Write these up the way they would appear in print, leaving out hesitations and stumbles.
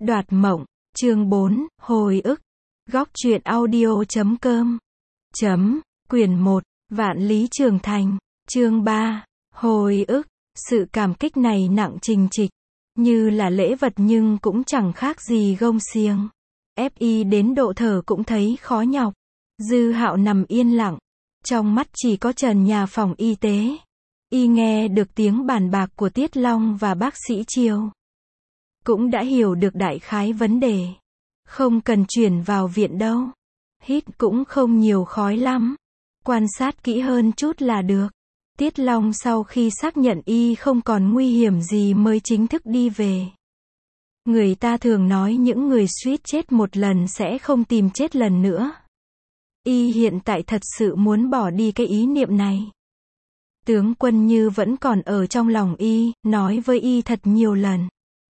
Đoạt mộng, chương 4, hồi ức. Góc truyện audio.com. Quyển 1, Vạn Lý Trường Thành, chương 3, hồi ức. Sự cảm kích này nặng trình trịch, như là lễ vật nhưng cũng chẳng khác gì gông xiềng. Ép y đến độ thở cũng thấy khó nhọc. Dư Hạo nằm yên lặng, trong mắt chỉ có trần nhà phòng y tế. Y nghe được tiếng bàn bạc của Tiết Long và bác sĩ Triều. Cũng đã hiểu được đại khái vấn đề. Không cần chuyển vào viện đâu. Hít cũng không nhiều khói lắm. Quan sát kỹ hơn chút là được. Tiết Long sau khi xác nhận y không còn nguy hiểm gì mới chính thức đi về. Người ta thường nói những người suýt chết một lần sẽ không tìm chết lần nữa. Y hiện tại thật sự muốn bỏ đi cái ý niệm này. Tướng Quân Như vẫn còn ở trong lòng y, nói với y thật nhiều lần.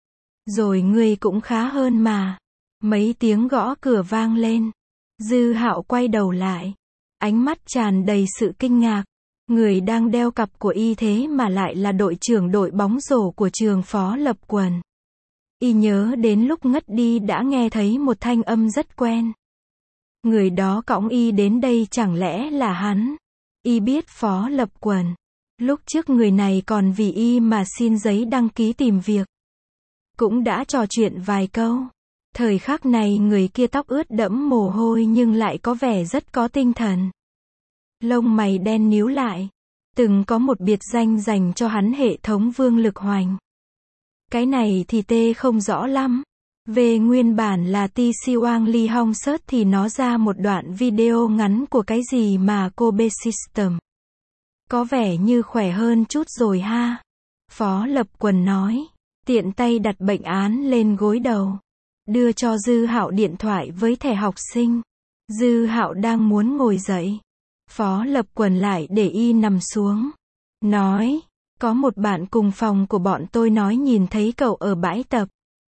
Rồi ngươi cũng khá hơn mà. Mấy tiếng gõ cửa vang lên. Dư Hạo quay đầu lại. Ánh mắt tràn đầy sự kinh ngạc. Người đang đeo cặp của y thế mà lại là đội trưởng đội bóng rổ của trường Phó Lập Quần. Y nhớ đến lúc ngất đi đã nghe thấy một thanh âm rất quen. Người đó cõng y đến đây chẳng lẽ là hắn? Y biết Phó Lập Quần. Lúc trước người này còn vì y mà xin giấy đăng ký tìm việc. Cũng đã trò chuyện vài câu. Thời khắc này người kia tóc ướt đẫm mồ hôi nhưng lại có vẻ rất có tinh thần. Lông mày đen nhíu lại. Từng có một biệt danh dành cho hắn hệ thống Vương Lực Hoành. Cái này thì tê không rõ lắm. Về nguyên bản là Ti Siwang Lee Hong Search thì nó ra một đoạn video ngắn của cái gì mà Kobe System. Có vẻ như khỏe hơn chút rồi ha. Phó Lập Quần nói. Tiện tay đặt bệnh án lên gối đầu. Đưa cho Dư Hạo điện thoại với thẻ học sinh. Dư Hạo đang muốn ngồi dậy. Phó Lập Quần lại để y nằm xuống. Nói. Có một bạn cùng phòng của bọn tôi nói nhìn thấy cậu ở bãi tập.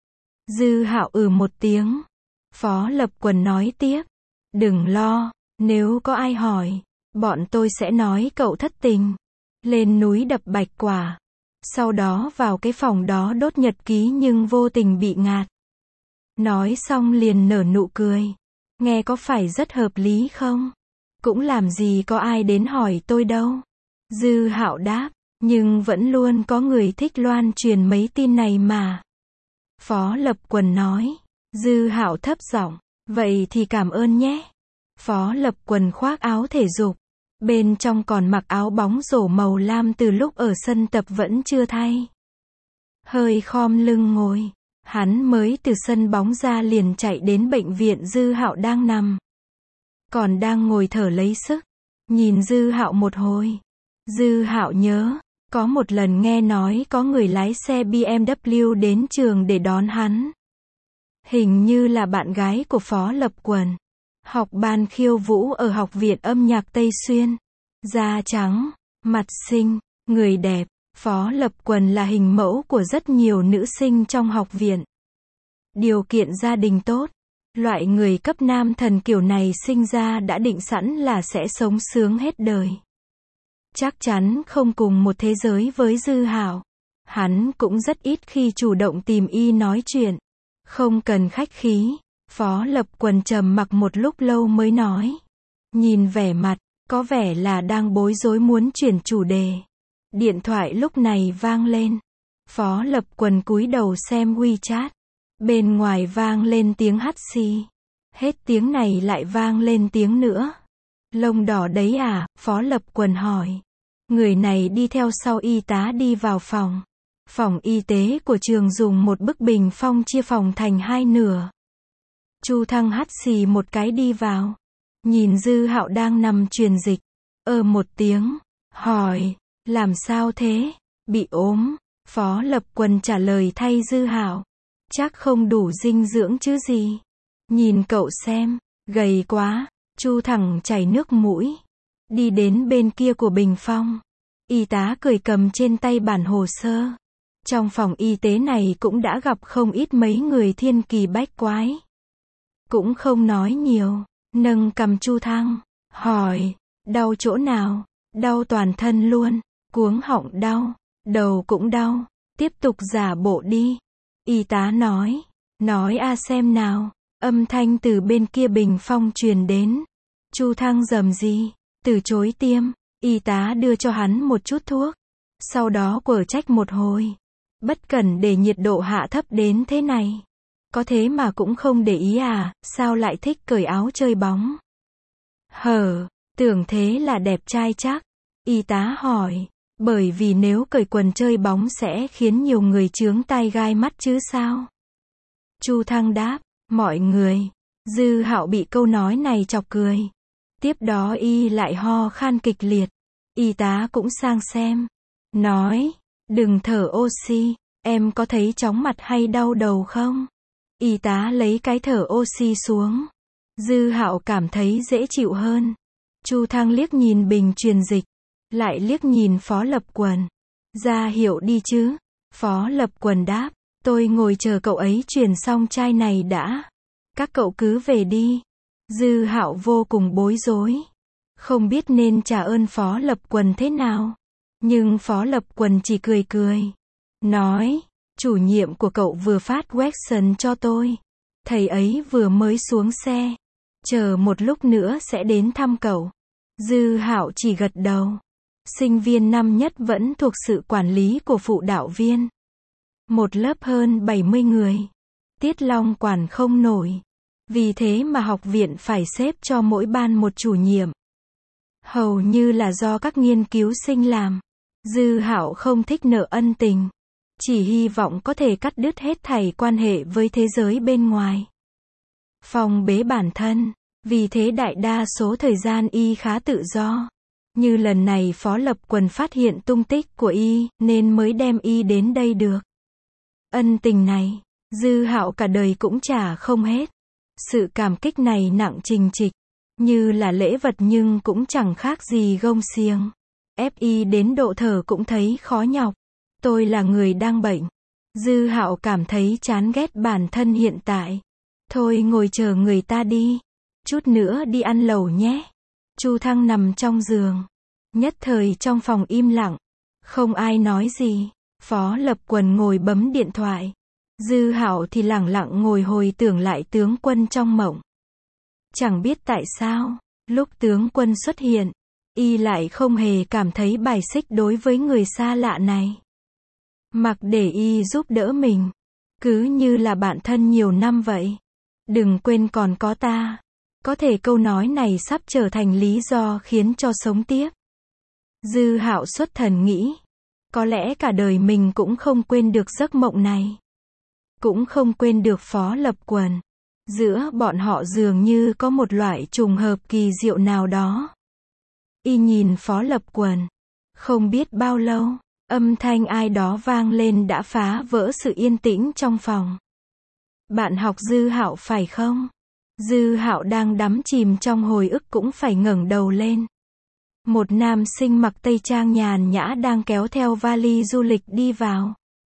Dư Hạo một tiếng. Phó Lập Quần nói tiếp. Đừng lo. Nếu có ai hỏi. Bọn tôi sẽ nói cậu thất tình. Lên núi đập bạch quả. Sau đó vào cái phòng đó đốt nhật ký nhưng vô tình bị ngạt. Nói xong liền nở nụ cười. Nghe có phải rất hợp lý không? Cũng làm gì có ai đến hỏi tôi đâu. Dư Hạo đáp. Nhưng vẫn luôn có người thích loan truyền mấy tin này mà. Phó Lập Quần nói. Dư Hạo thấp giọng. Vậy thì cảm ơn nhé. Phó Lập Quần khoác áo thể dục. Bên trong còn mặc áo bóng rổ màu lam từ lúc ở sân tập vẫn chưa thay. Hơi khom lưng ngồi. Hắn mới từ sân bóng ra liền chạy đến bệnh viện Dư Hạo đang nằm. Còn đang ngồi thở lấy sức. Nhìn Dư Hạo một hồi. Dư Hạo nhớ. Có một lần nghe nói có người lái xe BMW đến trường để đón hắn. Hình như là bạn gái của Phó Lập Quần. Học ban khiêu vũ ở Học viện âm nhạc Tây Xuyên. Da trắng, mặt xinh, người đẹp. Phó Lập Quần là hình mẫu của rất nhiều nữ sinh trong học viện. Điều kiện gia đình tốt. Loại người cấp nam thần kiểu này sinh ra đã định sẵn là sẽ sống sướng hết đời. Chắc chắn không cùng một thế giới với Dư Hạo. Hắn cũng rất ít khi chủ động tìm y nói chuyện. Không cần khách khí. Phó Lập Quần trầm mặc một lúc lâu mới nói. Nhìn vẻ mặt, có vẻ là đang bối rối muốn chuyển chủ đề. Điện thoại lúc này vang lên. Phó Lập Quần cúi đầu xem WeChat. Bên ngoài vang lên tiếng hắt xì. Hết tiếng này lại vang lên tiếng nữa. Lông đỏ đấy à? Phó Lập Quần hỏi. Người này đi theo sau y tá đi vào phòng. Phòng y tế của trường dùng một bức bình phong chia phòng thành hai nửa. Chu Thăng hắt xì một cái đi vào. Nhìn Dư Hạo đang nằm truyền dịch. Một tiếng. Hỏi. Làm sao thế? Bị ốm. Phó Lập Quần trả lời thay Dư Hạo. Chắc không đủ dinh dưỡng chứ gì. Nhìn cậu xem. Gầy quá. Chu Thẳng chảy nước mũi. Đi đến bên kia của bình phong. Y tá cười cầm trên tay bản hồ sơ. Trong phòng y tế này cũng đã gặp không ít mấy người thiên kỳ bách quái. Cũng không nói nhiều. Nâng cầm Chu Thăng. Hỏi. Đau chỗ nào? Đau toàn thân luôn. Cuống họng đau. Đầu cũng đau. Tiếp tục giả bộ đi. Y tá nói. Nói a xem nào. Âm thanh từ bên kia bình phong truyền đến. Chu Thăng rầm gì, từ chối tiêm. Y tá đưa cho hắn một chút thuốc. Sau đó quở trách một hồi. Bất cẩn để nhiệt độ hạ thấp đến thế này. Có thế mà cũng không để ý à, sao lại thích cởi áo chơi bóng? Tưởng thế là đẹp trai chắc. Y tá hỏi. Bởi vì nếu cởi quần chơi bóng sẽ khiến nhiều người chướng tai gai mắt chứ sao? Chu Thăng đáp. Mọi người. Dư Hạo bị câu nói này chọc cười. Tiếp đó y lại ho khan kịch liệt. Y tá cũng sang xem. Nói. Đừng thở oxy. Em có thấy chóng mặt hay đau đầu không? Y tá lấy cái thở oxy xuống. Dư Hạo cảm thấy dễ chịu hơn. Chu Thăng liếc nhìn bình truyền dịch. Lại liếc nhìn Phó Lập Quần. Ra hiệu đi chứ. Phó Lập Quần đáp. Tôi ngồi chờ cậu ấy truyền xong chai này đã. Các cậu cứ về đi. Dư Hạo vô cùng bối rối. Không biết nên trả ơn Phó Lập Quần thế nào. Nhưng Phó Lập Quần chỉ cười cười. Nói. Chủ nhiệm của cậu vừa phát question cho tôi. Thầy ấy vừa mới xuống xe. Chờ một lúc nữa sẽ đến thăm cậu. Dư Hạo chỉ gật đầu. Sinh viên năm nhất vẫn thuộc sự quản lý của phụ đạo viên. Một lớp hơn 70 người. Tiết Long quản không nổi. Vì thế mà học viện phải xếp cho mỗi ban một chủ nhiệm. Hầu như là do các nghiên cứu sinh làm. Dư Hạo không thích nợ ân tình. Chỉ hy vọng có thể cắt đứt hết thảy quan hệ với thế giới bên ngoài. Phong bế bản thân. Vì thế đại đa số thời gian y khá tự do. Như lần này Phó Lập Quần phát hiện tung tích của y, nên mới đem y đến đây được. Ân tình này, Dư Hạo cả đời cũng trả không hết. Sự cảm kích này nặng trình trịch, như là lễ vật nhưng cũng chẳng khác gì gông xiềng. Ép y đến độ thở cũng thấy khó nhọc. Tôi là người đang bệnh. Dư Hạo cảm thấy chán ghét bản thân hiện tại. Thôi ngồi chờ người ta đi. Chút nữa đi ăn lẩu nhé. Chu Thăng nằm trong giường. Nhất thời trong phòng im lặng. Không ai nói gì. Phó Lập Quần ngồi bấm điện thoại. Dư Hạo thì lẳng lặng ngồi hồi tưởng lại tướng quân trong mộng. Chẳng biết tại sao, lúc tướng quân xuất hiện, y lại không hề cảm thấy bài xích đối với người xa lạ này. Mặc để y giúp đỡ mình. Cứ như là bạn thân nhiều năm vậy. Đừng quên còn có ta. Có thể câu nói này sắp trở thành lý do khiến cho sống tiếp. Dư Hạo xuất thần nghĩ. Có lẽ cả đời mình cũng không quên được giấc mộng này. Cũng không quên được Phó Lập Quần. Giữa bọn họ dường như có một loại trùng hợp kỳ diệu nào đó. Y nhìn Phó Lập Quần. Không biết bao lâu, âm thanh ai đó vang lên đã phá vỡ sự yên tĩnh trong phòng. Bạn học Dư Hạo phải không? Dư Hạo đang đắm chìm trong hồi ức cũng phải ngẩng đầu lên. Một nam sinh mặc tây trang nhàn nhã đang kéo theo vali du lịch đi vào.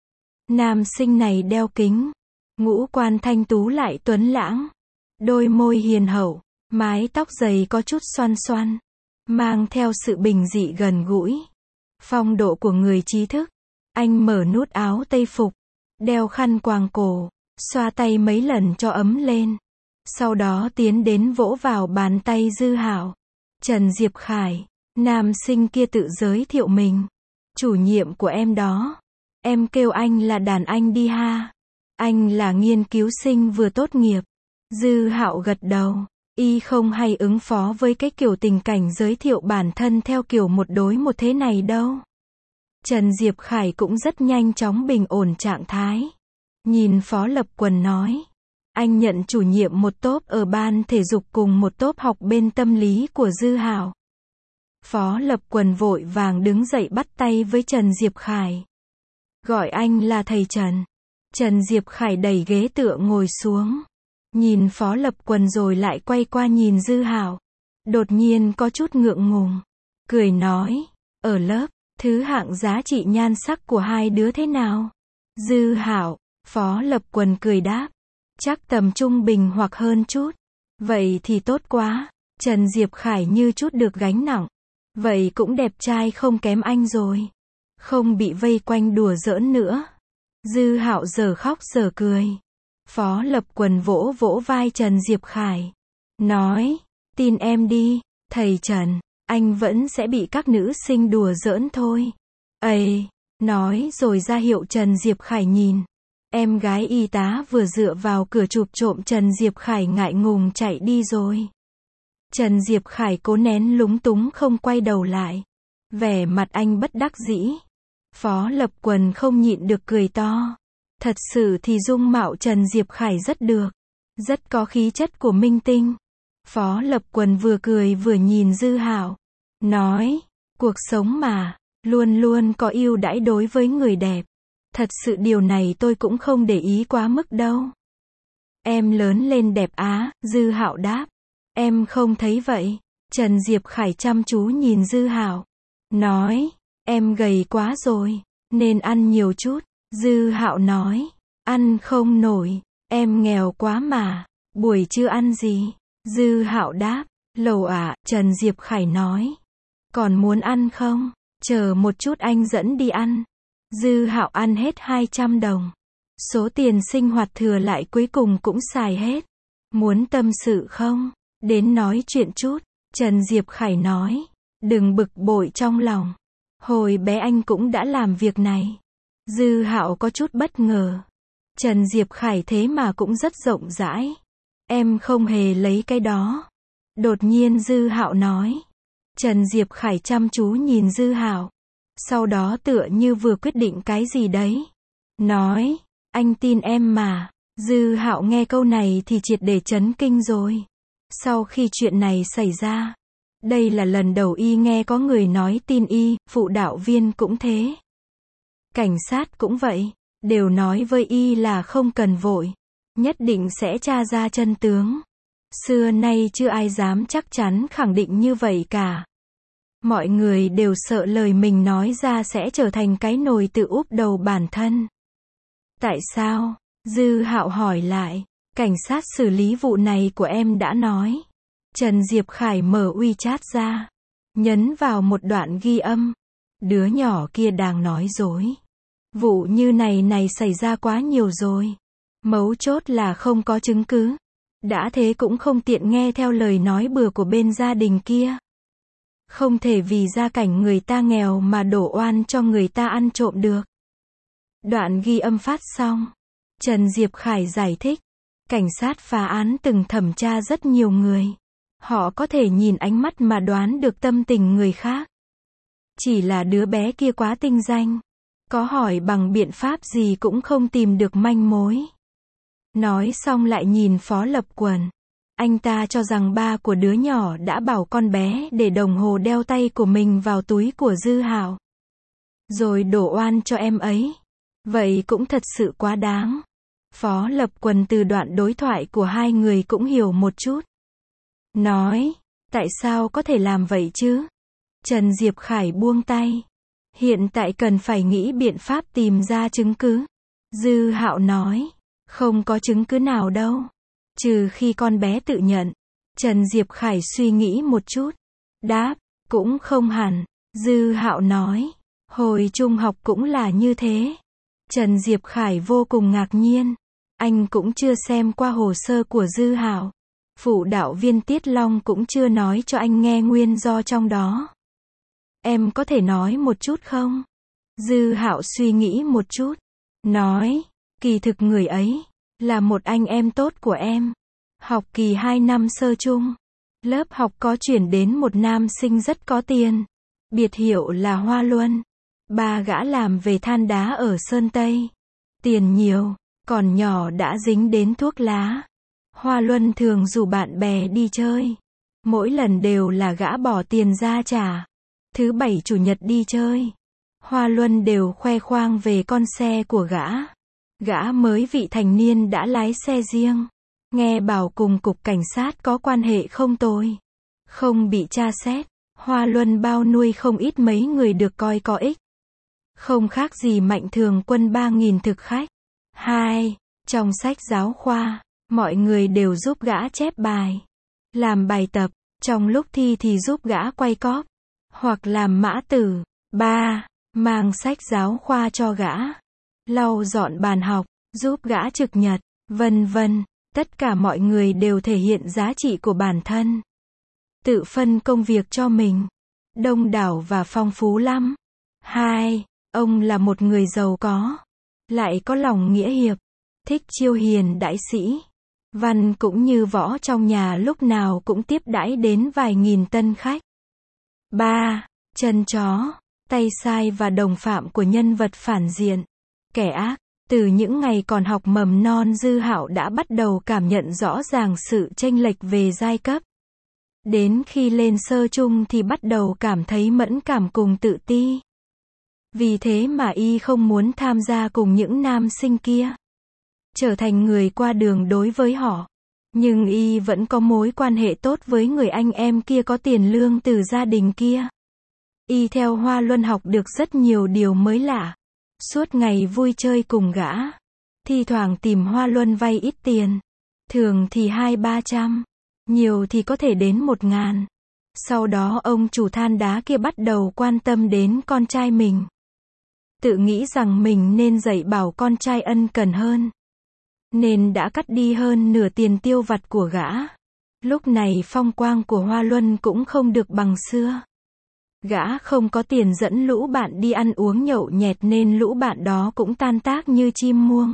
Nam sinh này đeo kính, ngũ quan thanh tú lại tuấn lãng, đôi môi hiền hậu, mái tóc dày có chút xoăn xoăn, mang theo sự bình dị gần gũi, phong độ của người trí thức. Anh mở nút áo tây phục, đeo khăn quàng cổ, xoa tay mấy lần cho ấm lên. Sau đó tiến đến vỗ vào bàn tay Dư Hạo. Trần Diệp Khải. Nam sinh kia tự giới thiệu mình. Chủ nhiệm của em đó. Em kêu anh là đàn anh đi ha. Anh là nghiên cứu sinh vừa tốt nghiệp. Dư Hạo gật đầu. Y không hay ứng phó với cái kiểu tình cảnh giới thiệu bản thân theo kiểu một đối một thế này đâu. Trần Diệp Khải cũng rất nhanh chóng bình ổn trạng thái. Nhìn Phó Lập Quần nói. Anh nhận chủ nhiệm một tốp ở ban thể dục cùng một tốp học bên tâm lý của Dư Hạo. Phó Lập Quần vội vàng đứng dậy bắt tay với Trần Diệp Khải. Gọi anh là thầy Trần. Trần Diệp Khải đẩy ghế tựa ngồi xuống. Nhìn Phó Lập Quần rồi lại quay qua nhìn Dư Hạo. Đột nhiên có chút ngượng ngùng. Cười nói. Ở lớp, thứ hạng giá trị nhan sắc của hai đứa thế nào? Dư Hạo. Phó Lập Quần cười đáp. Chắc tầm trung bình hoặc hơn chút. Vậy thì tốt quá. Trần Diệp Khải như chút được gánh nặng. Vậy cũng đẹp trai không kém anh rồi. Không bị vây quanh đùa giỡn nữa. Dư Hạo giờ khóc giờ cười. Phó Lập Quần vỗ vỗ vai Trần Diệp Khải. Nói, tin em đi, thầy Trần, anh vẫn sẽ bị các nữ sinh đùa giỡn thôi. Ây, nói rồi ra hiệu Trần Diệp Khải nhìn. Em gái y tá vừa dựa vào cửa chụp trộm Trần Diệp Khải ngại ngùng chạy đi rồi. Trần Diệp Khải cố nén lúng túng không quay đầu lại. Vẻ mặt anh bất đắc dĩ. Phó Lập Quần không nhịn được cười to. Thật sự thì dung mạo Trần Diệp Khải rất được. Rất có khí chất của minh tinh. Phó Lập Quần vừa cười vừa nhìn Dư Hạo. Nói, cuộc sống mà, luôn luôn có ưu đãi đối với người đẹp. Thật sự điều này tôi cũng không để ý quá mức đâu. Em lớn lên đẹp á, Dư Hạo đáp. Em không thấy vậy. Trần Diệp Khải chăm chú nhìn Dư Hạo. Nói, em gầy quá rồi, nên ăn nhiều chút. Dư Hạo nói, ăn không nổi, em nghèo quá mà, buổi trưa ăn gì? Dư Hạo đáp, lẩu ạ, Trần Diệp Khải nói. Còn muốn ăn không? Chờ một chút anh dẫn đi ăn. Dư Hạo ăn hết 200 đồng. Số tiền sinh hoạt thừa lại cuối cùng cũng xài hết. Muốn tâm sự không? Đến nói chuyện chút. Trần Diệp Khải nói. Đừng bực bội trong lòng. Hồi bé anh cũng đã làm việc này. Dư Hạo có chút bất ngờ. Trần Diệp Khải thế mà cũng rất rộng rãi. Em không hề lấy cái đó. Đột nhiên Dư Hạo nói. Trần Diệp Khải chăm chú nhìn Dư Hạo. Sau đó tựa như vừa quyết định cái gì đấy. Nói, anh tin em mà. Dư Hạo nghe câu này thì triệt để chấn kinh rồi. Sau khi chuyện này xảy ra, đây là lần đầu y nghe có người nói tin y, phụ đạo viên cũng thế. Cảnh sát cũng vậy, đều nói với y là không cần vội, nhất định sẽ tra ra chân tướng. Xưa nay chưa ai dám chắc chắn khẳng định như vậy cả. Mọi người đều sợ lời mình nói ra sẽ trở thành cái nồi tự úp đầu bản thân. Tại sao? Dư Hạo hỏi lại. Cảnh sát xử lý vụ này của em đã nói. Trần Diệp Khải mở WeChat ra. Nhấn vào một đoạn ghi âm. Đứa nhỏ kia đang nói dối. Vụ như này xảy ra quá nhiều rồi. Mấu chốt là không có chứng cứ. Đã thế cũng không tiện nghe theo lời nói bừa của bên gia đình kia. Không thể vì gia cảnh người ta nghèo mà đổ oan cho người ta ăn trộm được. Đoạn ghi âm phát xong. Trần Diệp Khải giải thích. Cảnh sát phá án từng thẩm tra rất nhiều người. Họ có thể nhìn ánh mắt mà đoán được tâm tình người khác. Chỉ là đứa bé kia quá tinh danh. Có hỏi bằng biện pháp gì cũng không tìm được manh mối. Nói xong lại nhìn Phó Lập Quần. Anh ta cho rằng ba của đứa nhỏ đã bảo con bé để đồng hồ đeo tay của mình vào túi của Dư Hạo. Rồi đổ oan cho em ấy. Vậy cũng thật sự quá đáng. Phó Lập Quần từ đoạn đối thoại của hai người cũng hiểu một chút. Nói, tại sao có thể làm vậy chứ? Trần Diệp Khải buông tay. Hiện tại cần phải nghĩ biện pháp tìm ra chứng cứ. Dư Hạo nói, không có chứng cứ nào đâu. Trừ khi con bé tự nhận. Trần Diệp Khải suy nghĩ một chút. Đáp, cũng không hẳn. Dư Hạo nói, hồi trung học cũng là như thế. Trần Diệp Khải vô cùng ngạc nhiên. Anh cũng chưa xem qua hồ sơ của Dư Hạo. Phụ đạo viên Tiết Long cũng chưa nói cho anh nghe nguyên do trong đó. Em có thể nói một chút không? Dư Hạo suy nghĩ một chút. Nói, kỳ thực người ấy là một anh em tốt của em. Học kỳ 2 năm sơ chung. Lớp học có chuyển đến một nam sinh rất có tiền. Biệt hiệu là Hoa Luân. Ba gã làm về than đá ở Sơn Tây. Tiền nhiều, còn nhỏ đã dính đến thuốc lá. Hoa Luân thường rủ bạn bè đi chơi. Mỗi lần đều là gã bỏ tiền ra trả. Thứ bảy chủ nhật đi chơi. Hoa Luân đều khoe khoang về con xe của gã. Gã mới vị thành niên đã lái xe riêng. Nghe bảo cùng cục cảnh sát có quan hệ không tồi. Không bị tra xét. Hoa Luân bao nuôi không ít mấy người được coi có ích. Không khác gì Mạnh Thường Quân 3.000 thực khách. 2. Trong sách giáo khoa, mọi người đều giúp gã chép bài. Làm bài tập, trong lúc thi thì giúp gã quay cóp. Hoặc làm mã tử. 3. Mang sách giáo khoa cho gã. Lau dọn bàn học, giúp gã trực nhật. vân vân. Tất cả mọi người đều thể hiện giá trị của bản thân. Tự phân công việc cho mình. Đông đảo và phong phú lắm. 2. Ông là một người giàu có. Lại có lòng nghĩa hiệp. Thích chiêu hiền đãi sĩ. Văn cũng như võ trong nhà lúc nào cũng tiếp đãi đến vài nghìn tân khách. 3. Chân chó, tay sai và đồng phạm của nhân vật phản diện. Kẻ ác. Từ những ngày còn học mầm non Dư Hạo đã bắt đầu cảm nhận rõ ràng sự chênh lệch về giai cấp. Đến khi lên sơ trung thì bắt đầu cảm thấy mẫn cảm cùng tự ti. Vì thế mà y không muốn tham gia cùng những nam sinh kia. Trở thành người qua đường đối với họ. Nhưng y vẫn có mối quan hệ tốt với người anh em kia có tiền lương từ gia đình kia. Y theo Hoa Luân học được rất nhiều điều mới lạ. Suốt ngày vui chơi cùng gã. Thi thoảng tìm Hoa Luân vay ít tiền. Thường thì 200-300. Nhiều thì có thể đến 1.000. Sau đó ông chủ than đá kia bắt đầu quan tâm đến con trai mình. Tự nghĩ rằng mình nên dạy bảo con trai ân cần hơn. Nên đã cắt đi hơn nửa tiền tiêu vặt của gã. Lúc này phong quang của Hoa Luân cũng không được bằng xưa. Gã không có tiền dẫn lũ bạn đi ăn uống nhậu nhẹt nên lũ bạn đó cũng tan tác như chim muông.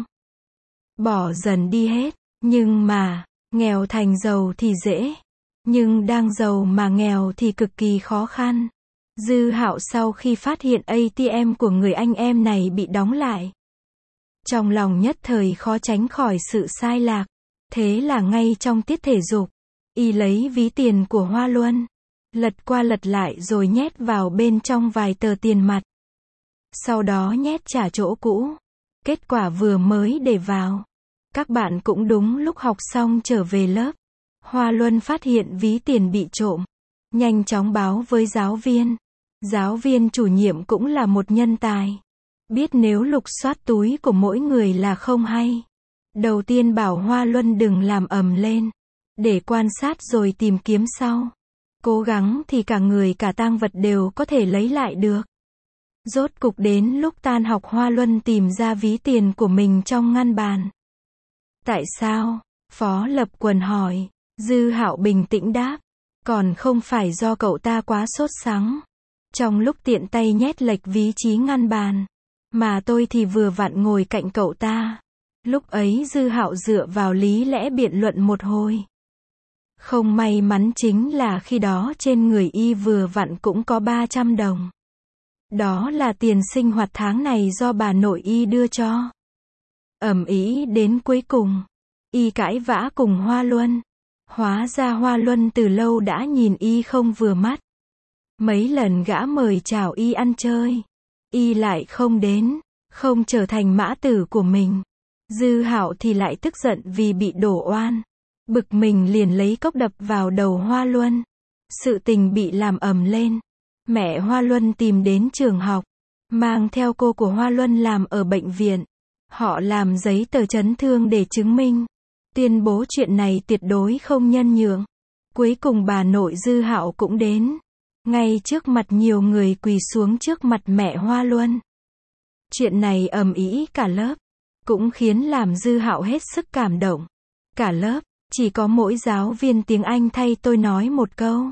Bỏ dần đi hết. Nhưng mà, nghèo thành giàu thì dễ. Nhưng đang giàu mà nghèo thì cực kỳ khó khăn. Dư Hạo sau khi phát hiện ATM của người anh em này bị đóng lại. Trong lòng nhất thời khó tránh khỏi sự sai lạc. Thế là ngay trong tiết thể dục, y lấy ví tiền của Hoa Luân. Lật qua lật lại rồi nhét vào bên trong vài tờ tiền mặt. Sau đó nhét trả chỗ cũ. Kết quả vừa mới để vào. Các bạn cũng đúng lúc học xong trở về lớp. Hoa Luân phát hiện ví tiền bị trộm. Nhanh chóng báo với giáo viên. Giáo viên chủ nhiệm cũng là một nhân tài. Biết nếu lục soát túi của mỗi người là không hay. Đầu tiên bảo Hoa Luân đừng làm ầm lên. Để quan sát rồi tìm kiếm sau. Cố gắng thì cả người cả tang vật đều có thể lấy lại được. Rốt cục đến lúc tan học Hoa Luân tìm ra ví tiền của mình trong ngăn bàn. Tại sao? Phó Lập Quần hỏi. Dư Hạo bình tĩnh đáp. Còn không phải do cậu ta quá sốt sắng. Trong lúc tiện tay nhét lệch ví trí ngăn bàn. Mà tôi thì vừa vặn ngồi cạnh cậu ta. Lúc ấy Dư Hạo dựa vào lý lẽ biện luận một hồi. Không may mắn chính là khi đó trên người y vừa vặn cũng có 300 đồng. Đó là tiền sinh hoạt tháng này do bà nội y đưa cho. Ầm ĩ đến cuối cùng, y cãi vã cùng Hoa Luân. Hóa ra Hoa Luân từ lâu đã nhìn y không vừa mắt. Mấy lần gã mời chào y ăn chơi, y lại không đến, không trở thành mã tử của mình. Dư Hạo thì lại tức giận vì bị đổ oan. Bực mình liền lấy cốc đập vào đầu Hoa Luân. Sự tình bị làm ầm lên. Mẹ Hoa Luân tìm đến trường học, mang theo cô của Hoa Luân làm ở bệnh viện. Họ làm giấy tờ chấn thương để chứng minh. Tuyên bố chuyện này tuyệt đối không nhân nhượng. Cuối cùng bà nội Dư Hạo cũng đến. Ngay trước mặt nhiều người quỳ xuống trước mặt mẹ Hoa Luân. Chuyện này ầm ĩ cả lớp. Cũng khiến làm Dư Hạo hết sức cảm động. Cả lớp, chỉ có mỗi giáo viên tiếng Anh thay tôi nói một câu.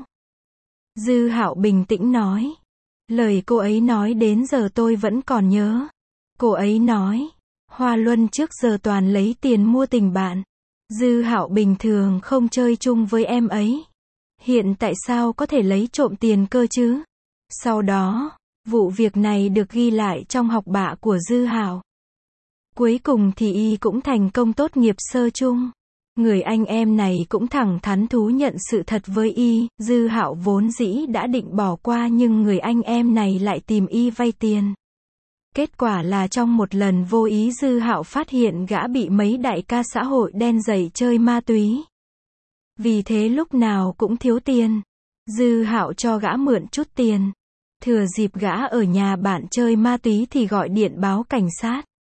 Dư Hạo bình tĩnh nói. Lời cô ấy nói đến giờ tôi vẫn còn nhớ. Cô ấy nói, Hoa Luân trước giờ toàn lấy tiền mua tình bạn. Dư Hạo bình thường không chơi chung với em ấy. Hiện tại sao có thể lấy trộm tiền cơ chứ? Sau đó, vụ việc này được ghi lại trong học bạ của Dư Hạo. Cuối cùng thì y cũng thành công tốt nghiệp sơ trung. Người anh em này cũng thẳng thắn thú nhận sự thật với y. Dư Hạo vốn dĩ đã định bỏ qua nhưng người anh em này lại tìm y vay tiền. Kết quả là trong một lần vô ý Dư Hạo phát hiện gã bị mấy đại ca xã hội đen dạy chơi ma túy. Vì thế lúc nào cũng thiếu tiền. Dư Hạo cho gã mượn chút tiền. Thừa dịp gã ở nhà bạn chơi ma túy thì gọi điện báo cảnh sát.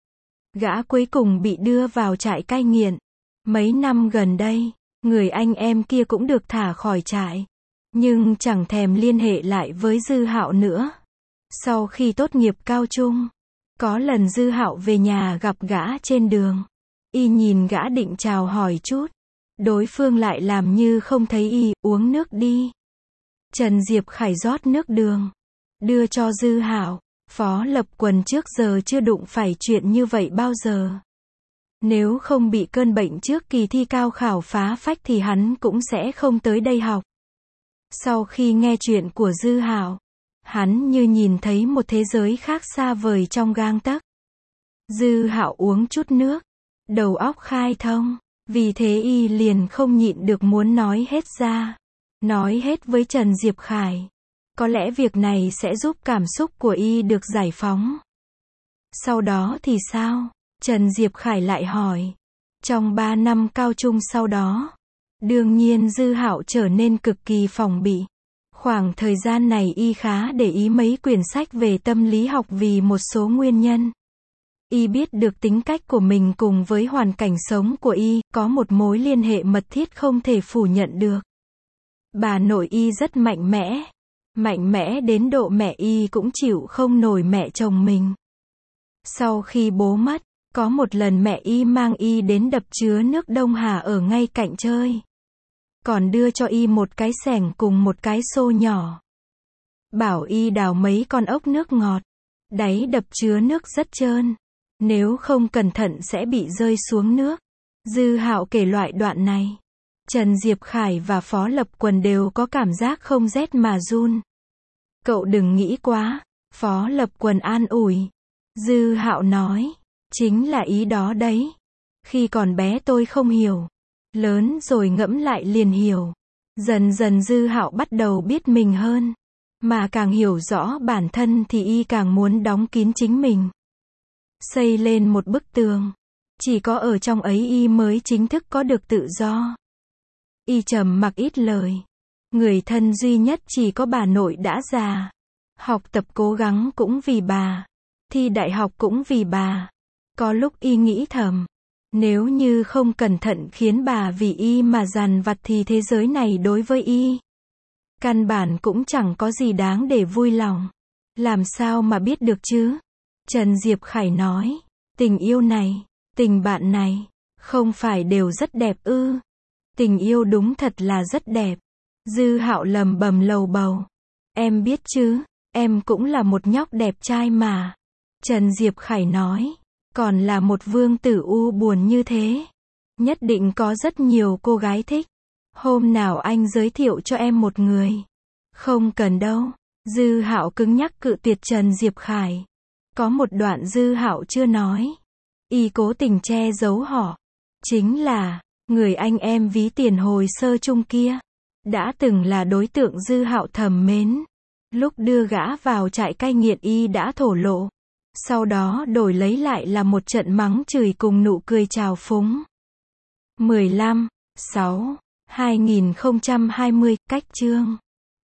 Gã cuối cùng bị đưa vào trại cai nghiện. Mấy năm gần đây, người anh em kia cũng được thả khỏi trại. Nhưng chẳng thèm liên hệ lại với Dư Hạo nữa. Sau khi tốt nghiệp cao trung, có lần Dư Hạo về nhà gặp gã trên đường. Y nhìn gã định chào hỏi chút. Đối phương lại làm như không thấy y, uống nước đi. Trần Diệp Khải rót nước đường, đưa cho Dư Hạo. Phó Lập Quần trước giờ chưa đụng phải chuyện như vậy bao giờ. Nếu không bị cơn bệnh trước kỳ thi cao khảo phá phách thì hắn cũng sẽ không tới đây học. Sau khi nghe chuyện của Dư Hạo, hắn như nhìn thấy một thế giới khác xa vời trong gang tấc. Dư Hạo uống chút nước, đầu óc khai thông, vì thế y liền không nhịn được muốn nói hết ra. Nói hết với Trần Diệp Khải. Có lẽ việc này sẽ giúp cảm xúc của y được giải phóng. Sau đó thì sao? Trần Diệp Khải lại hỏi. Trong 3 năm cao trung sau đó, đương nhiên Dư Hạo trở nên cực kỳ phòng bị. Khoảng thời gian này y khá để ý mấy quyển sách về tâm lý học vì một số nguyên nhân. Y biết được tính cách của mình cùng với hoàn cảnh sống của y, có một mối liên hệ mật thiết không thể phủ nhận được. Bà nội y rất mạnh mẽ đến độ mẹ y cũng chịu không nổi mẹ chồng mình. Sau khi bố mất, có một lần mẹ y mang y đến đập chứa nước Đông Hà ở ngay cạnh chơi. Còn đưa cho y một cái xẻng cùng một cái xô nhỏ. Bảo y đào mấy con ốc nước ngọt. Đáy đập chứa nước rất trơn. Nếu không cẩn thận sẽ bị rơi xuống nước. Dư Hạo kể loại đoạn này. Trần Diệp Khải và Phó Lập Quần đều có cảm giác không rét mà run. Cậu đừng nghĩ quá. Phó Lập Quần an ủi. Dư Hạo nói. Chính là ý đó đấy. Khi còn bé tôi không hiểu. Lớn rồi ngẫm lại liền hiểu. Dần dần Dư Hạo bắt đầu biết mình hơn. Mà càng hiểu rõ bản thân thì y càng muốn đóng kín chính mình. Xây lên một bức tường. Chỉ có ở trong ấy y mới chính thức có được tự do. Y trầm mặc ít lời. Người thân duy nhất chỉ có bà nội đã già. Học tập cố gắng cũng vì bà. Thi đại học cũng vì bà. Có lúc y nghĩ thầm. Nếu như không cẩn thận khiến bà vì y mà dằn vặt thì thế giới này đối với y căn bản cũng chẳng có gì đáng để vui lòng. Làm sao mà biết được chứ? Trần Diệp Khải nói. Tình yêu này, tình bạn này, không phải đều rất đẹp ư? Tình yêu đúng thật là rất đẹp. Dư Hạo lầm bầm lầu bầu. Em biết chứ, em cũng là một nhóc đẹp trai mà. Trần Diệp Khải nói. Còn là một vương tử u buồn như thế. Nhất định có rất nhiều cô gái thích. Hôm nào anh giới thiệu cho em một người. Không cần đâu. Dư Hạo cứng nhắc cự tuyệt Trần Diệp Khải. Có một đoạn Dư Hạo chưa nói. Y cố tình che giấu họ. Chính là, người anh em ví tiền hồi sơ chung kia. Đã từng là đối tượng Dư Hạo thầm mến. Lúc đưa gã vào trại cai nghiện y đã thổ lộ. Sau đó đổi lấy lại là một trận mắng chửi cùng nụ cười trào phúng. 15/6/2020, cách chương